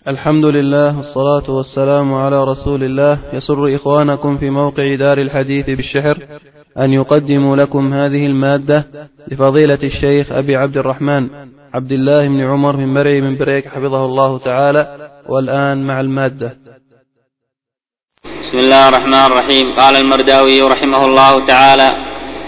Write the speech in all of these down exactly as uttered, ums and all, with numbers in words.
الحمد لله والصلاة والسلام على رسول الله. يسر إخوانكم في موقع دار الحديث بالشحر أن يقدموا لكم هذه المادة لفضيلة الشيخ أبي عبد الرحمن عبد الله بن عمر بن مرعي من بريك حفظه الله تعالى. والآن مع المادة. بسم الله الرحمن الرحيم. قال المرداوي رحمه الله تعالى: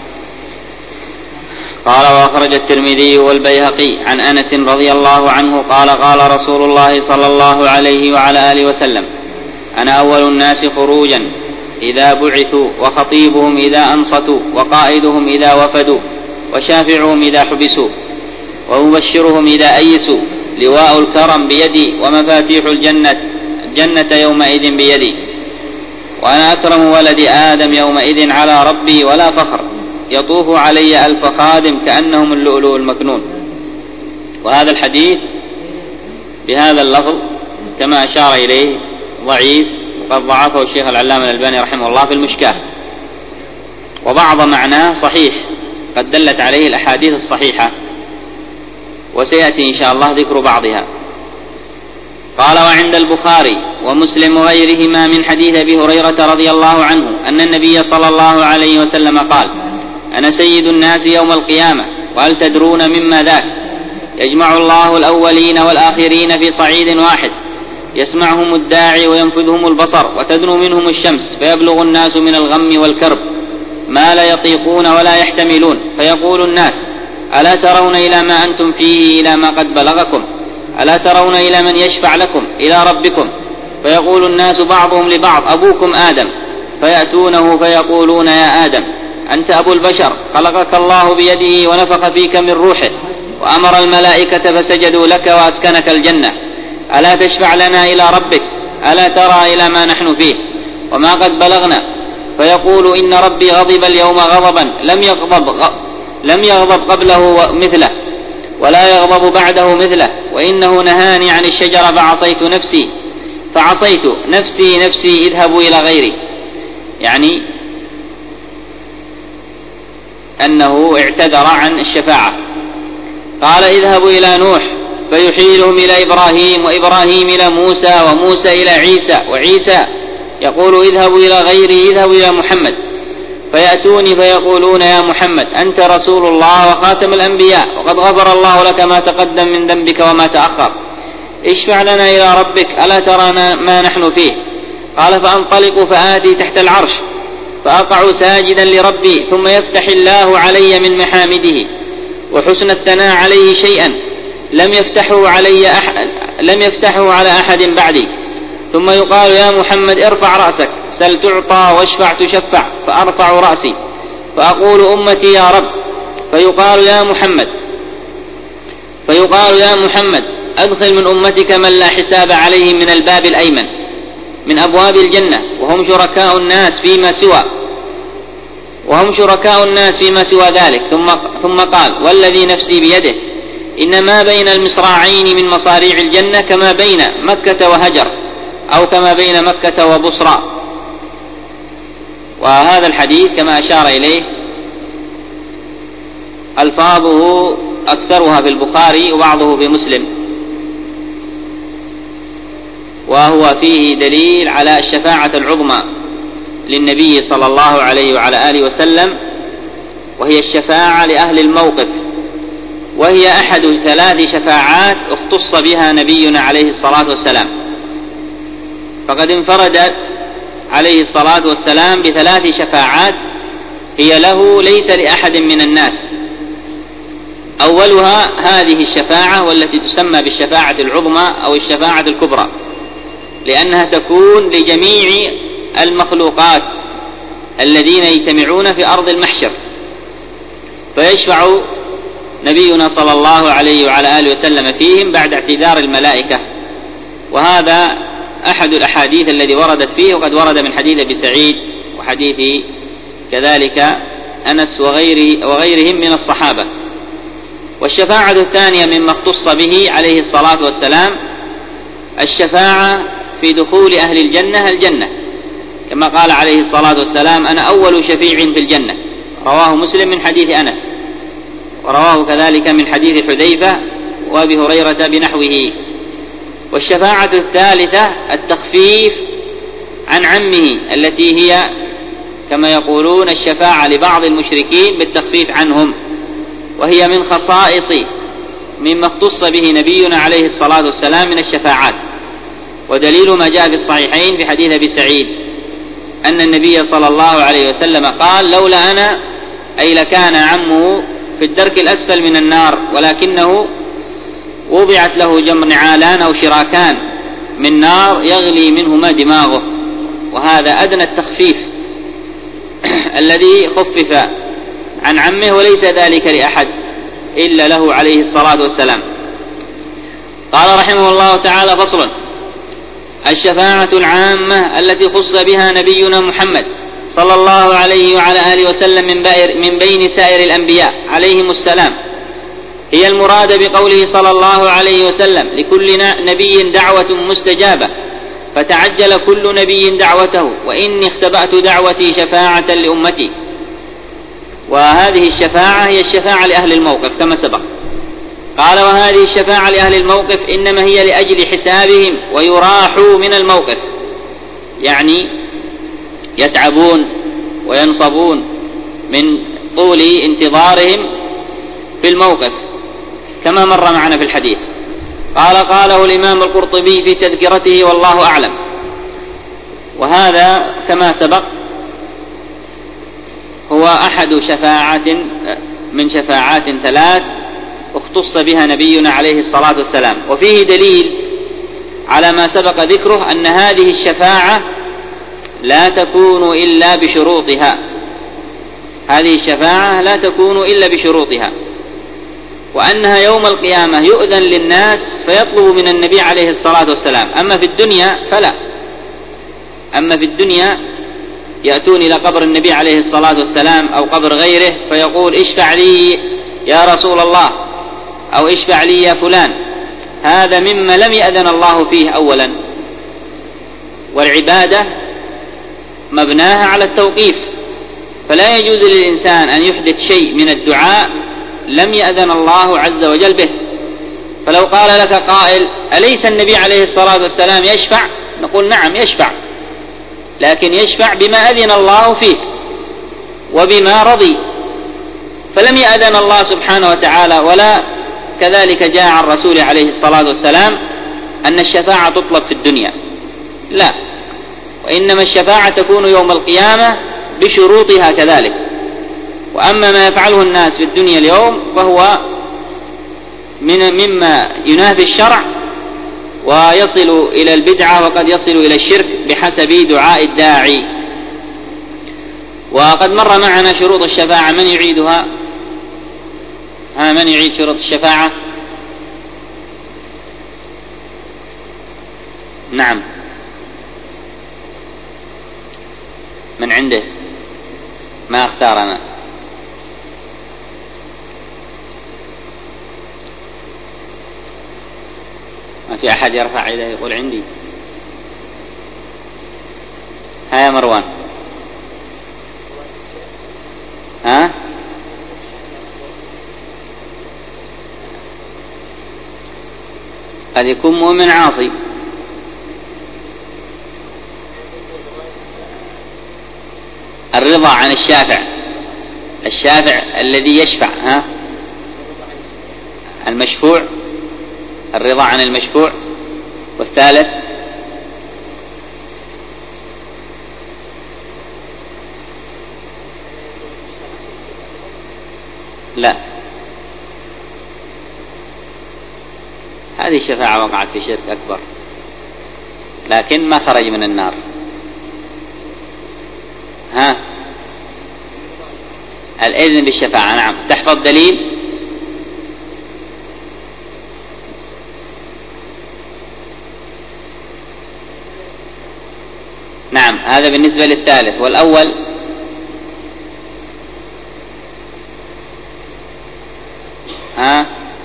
قال: وأخرج الترمذي والبيهقي عن أنس رضي الله عنه قال: قال رسول الله صلى الله عليه وعلى آله وسلم: أنا أول الناس خروجا إذا بعثوا، وخطيبهم إذا أنصتوا، وقائدهم إذا وفدوا، وشافعهم إذا حبسوا، ومبشرهم إذا أيسوا. لواء الكرم بيدي، ومفاتيح الجنة الجنة يومئذ بيدي، وأنا أكرم ولد آدم يومئذ على ربي ولا فخر، يطوف علي ألف خادم كأنهم اللؤلؤ المكنون. وهذا الحديث بهذا اللفظ كما أشار إليه ضعيف، وقد ضعفه الشيخ العلامة الألباني رحمه الله في المشكاة، وبعض معناه صحيح قد دلت عليه الأحاديث الصحيحة، وسيأتي إن شاء الله ذكر بعضها. قال: وعند البخاري ومسلم وغيرهما من حديث أبي هريرة رضي الله عنه أن النبي صلى الله عليه وسلم قال: أنا سيد الناس يوم القيامة، وهل تدرون مما ذاك؟ يجمع الله الأولين والآخرين في صعيد واحد، يسمعهم الداعي وينفذهم البصر، وتدنو منهم الشمس، فيبلغ الناس من الغم والكرب ما لا يطيقون ولا يحتملون، فيقول الناس: ألا ترون إلى ما أنتم فيه إلى ما قد بلغكم؟ ألا ترون إلى من يشفع لكم إلى ربكم؟ فيقول الناس بعضهم لبعض: أبوكم آدم. فيأتونه فيقولون: يا آدم، أنت أبو البشر، خلقك الله بيده ونفخ فيك من روحه، وأمر الملائكة فسجدوا لك وأسكنك الجنة. ألا تشفع لنا إلى ربك؟ ألا ترى إلى ما نحن فيه وما قد بلغنا؟ فيقول: إن ربي غضب اليوم غضبا لم يغضب غ... لم يغضب قبله مثله، ولا يغضب بعده مثله، وإنه نهاني عن الشجرة فعصيت نفسي فعصيت نفسي نفسي اذهبوا إلى غيري. يعني أنه اعتذر عن الشفاعة. قال: اذهبوا إلى نوح فيحيلهم إلى إبراهيم، وإبراهيم إلى موسى، وموسى إلى عيسى، وعيسى يقول: اذهبوا إلى غيري، اذهبوا إلى محمد. فيأتوني فيقولون: يا محمد، أنت رسول الله وخاتم الأنبياء، وقد غفر الله لك ما تقدم من ذنبك وما تأخر، اشفع لنا إلى ربك، ألا ترى ما نحن فيه؟ قال: فأنطلق فآتي تحت العرش فأقع ساجدا لربي، ثم يفتح الله علي من محامده وحسن الثناء عليه شيئا لم يفتحه علي أحد لم يفتحه على أحد بعدي. ثم يقال: يا محمد، ارفع رأسك، سل تعطى، واشفع تشفع. فأرفع رأسي فأقول: أمتي يا رب. فيقال: يا محمد فيقال يا محمد أدخل من أمتك من لا حساب عليهم من الباب الأيمن من أبواب الجنة، وهم شركاء الناس فيما سوى وهم شركاء الناس فيما سوى ذلك. ثم ثم قال: والذي نفسي بيده، إن ما بين المصراعين من مصاريع الجنة كما بين مكة وهجر، أو كما بين مكة وبصرى. وهذا الحديث كما أشار إليه ألفاظه أكثرها في البخاري وبعضه في مسلم، وهو فيه دليل على الشفاعة العظمى للنبي صلى الله عليه وعلى آله وسلم، وهي الشفاعة لأهل الموقف، وهي أحد ثلاث شفاعات اختص بها نبينا عليه الصلاة والسلام. فقد انفرد عليه الصلاة والسلام بثلاث شفاعات هي له ليس لأحد من الناس. أولها هذه الشفاعة، والتي تسمى بالشفاعة العظمى أو الشفاعة الكبرى، لأنها تكون لجميع المخلوقات الذين يجتمعون في أرض المحشر، فيشفع نبينا صلى الله عليه وعلى آله وسلم فيهم بعد اعتذار الملائكة. وهذا أحد الأحاديث الذي وردت فيه، وقد ورد من حديث أبي سعيد وحديث كذلك أنس وغيره وغيرهم من الصحابة. والشفاعة الثانية مما اختص به عليه الصلاة والسلام الشفاعة في دخول أهل الجنة الجنة، كما قال عليه الصلاة والسلام: أنا أول شفيع في الجنة. رواه مسلم من حديث أنس، ورواه كذلك من حديث حذيفة وأبي هريرة بنحوه. والشفاعة الثالثة التخفيف عن عمه، التي هي كما يقولون الشفاعة لبعض المشركين بالتخفيف عنهم، وهي من خصائص مما اختص به نبينا عليه الصلاة والسلام من الشفاعات. ودليل ما جاء في الصحيحين في حديث أبي سعيد أن النبي صلى الله عليه وسلم قال: لولا أنا أي لكان عمه في الدرك الأسفل من النار، ولكنه وضعت له جمر نعالان أو شراكان من نار يغلي منهما دماغه، وهذا أدنى التخفيف الذي خفف عن عمه، وليس ذلك لأحد إلا له عليه الصلاة والسلام. قال رحمه الله تعالى: فصل: الشفاعة العامة التي خص بها نبينا محمد صلى الله عليه وعلى آله وسلم من بين سائر الأنبياء عليهم السلام، هي المراد بقوله صلى الله عليه وسلم: لكل نبي دعوة مستجابة، فتعجل كل نبي دعوته، وإني اختبأت دعوتي شفاعة لأمتي. وهذه الشفاعة هي الشفاعة لأهل الموقف كما سبق. قال: وهذه الشفاعة لأهل الموقف إنما هي لأجل حسابهم ويراحوا من الموقف، يعني يتعبون وينصبون من طول انتظارهم في الموقف كما مر معنا في الحديث. قال: قاله الإمام القرطبي في تذكرته والله أعلم. وهذا كما سبق هو أحد شفاعات من شفاعات ثلاث اختص بها نبينا عليه الصلاة والسلام. وفيه دليل على ما سبق ذكره أن هذه الشفاعة لا تكون إلا بشروطها، هذه الشفاعة لا تكون إلا بشروطها، وأنها يوم القيامة يؤذن للناس فيطلب من النبي عليه الصلاة والسلام. أما في الدنيا فلا، أما في الدنيا يأتون إلى قبر النبي عليه الصلاة والسلام أو قبر غيره فيقول: اشفع لي يا رسول الله، أو اشفع لي يا فلان. هذا مما لم يأذن الله فيه أولا، والعبادة مبناها على التوقيف، فلا يجوز للإنسان أن يحدث شيء من الدعاء لم يأذن الله عز وجل به. فلو قال لك قائل: أليس النبي عليه الصلاة والسلام يشفع؟ نقول: نعم يشفع، لكن يشفع بما أذن الله فيه وبما رضي، فلم يأذن الله سبحانه وتعالى ولا كذلك جاء عن الرسول عليه الصلاة والسلام أن الشفاعة تطلب في الدنيا، لا، وإنما الشفاعة تكون يوم القيامة بشروطها كذلك. وأما ما يفعله الناس في الدنيا اليوم فهو من مما ينافي الشرع ويصل إلى البدعة، وقد يصل إلى الشرك بحسب دعاء الداعي. وقد مر معنا شروط الشفاعة، من يعيدها؟ ها، من يعيد شروط الشفاعة؟ نعم، من عنده؟ ما اختار أنا. ما في أحد يرفع يده يقول عندي؟ ها يا مروان، ها؟ قد يكون مؤمن عاصي. الرضا عن الشافع، الشافع الذي يشفع، ها؟ المشفوع، الرضا عن المشفوع. والثالث لا، هذه الشفاعة وقعت في شرك أكبر لكن ما خرج من النار. ها، الإذن بالشفاعة، نعم. تحفظ دليل؟ نعم، هذا بالنسبة للثالث. والأول ها،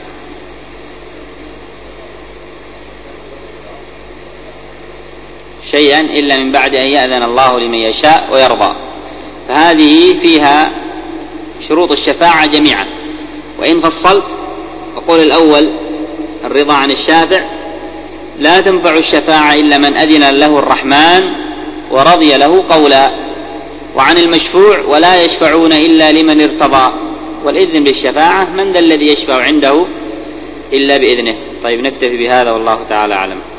شيئا إلا من بعد أن يأذن الله لمن يشاء ويرضى. فهذه فيها شروط الشفاعة جميعا. وإن فصلت فقول الأول الرضا عن الشافع، لا تنفع الشفاعة إلا من أذن له الرحمن ورضي له قولا. وعن المشفوع ولا يشفعون إلا لمن ارتضى، والإذن بالشفاعة من ذا الذي يشفع عنده إلا بإذنه. طيب نكتفي بهذا والله تعالى أعلم.